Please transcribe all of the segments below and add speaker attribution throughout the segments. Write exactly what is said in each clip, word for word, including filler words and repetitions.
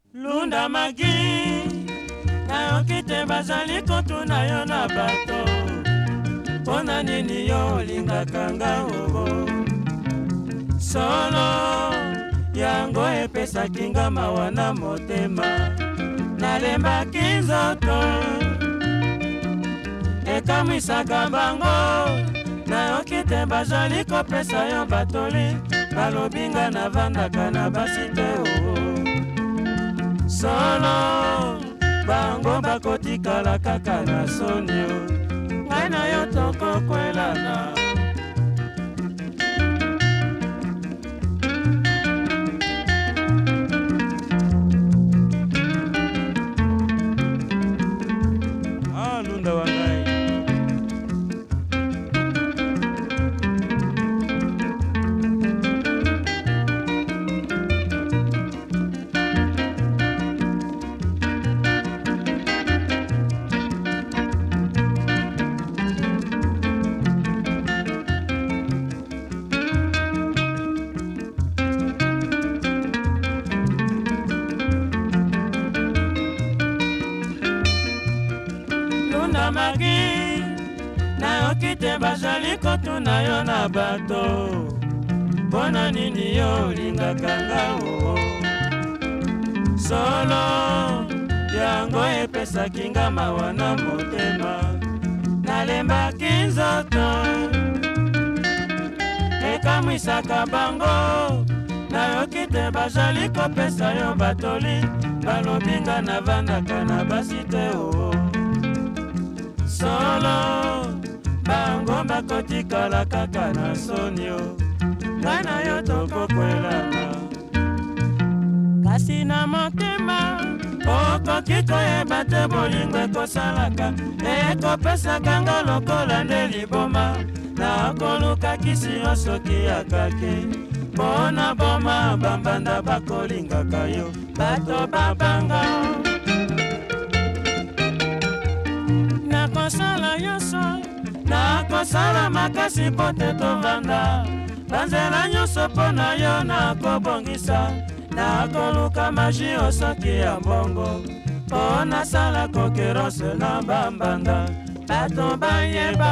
Speaker 1: Lunda magi nayoki te bazali kotuna yo na bato mpona nini yo olingaka nga oo solo yango epesaki nga mawa na motema nalembaki nzoto ekamwisaka bango nayoki te bazali kopesa yo batoli balobi nga navandaka na basi te oo solo bango bakotikala kaka na soni o ngai na yo tokokwelana ah lunda wa ngai magi nayoki te bazali kotuna yo na bato mpona nini yo olingaka nga oo solo yango epesaki nga mawa na motema nalembaki nzoto ekamwisaka bango nayoki te bazali kopesa yo batoli balobi nga navandaka na basi te oo solo bango bakotikala kaka na soni o ngai na yo tokokwelana kasi na motema okoki koyeba te bolingo ekosalaka ekopesaka nga lokola nde liboma nakoluka kisi yo soki akake mpona boma bambanda bakolingaka yo bato babanga nakosala nyonso nakosala makasi mpo te tovanda banzela nyonso mpo na yo nakobongisa nakoluka magi osoki ya mbongo mpo nasala kokerose na bambanda bato bayeba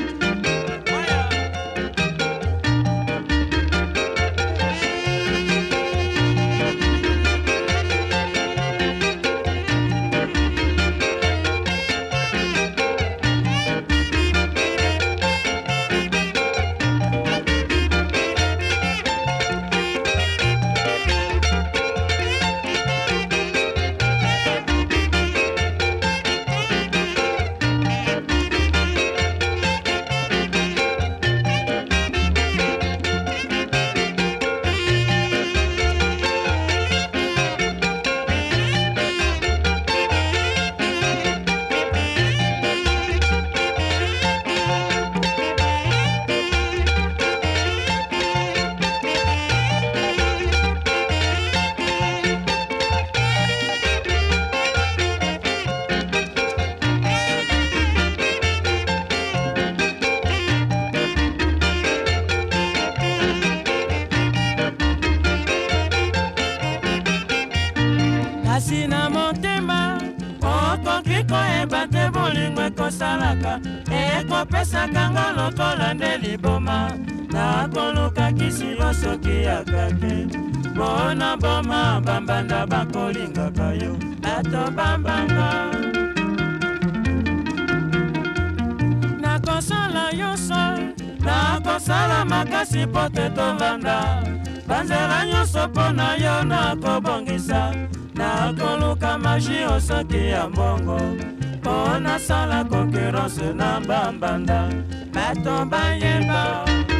Speaker 1: kasi na motema okoki koyeba te bolingo ekosalaka ekopesaka nga lokola nde liboma nakoluka kisi basoki akake mpona boma bambanda bakolingaka yo bato bambanga nakosala nyonso nakosala makasi mpo te tovanda banzela nyonso mpo na yo nakobongisa nakoluka magi osoki ya mbongo mpo nasala kokerose na bambanda bato bayeba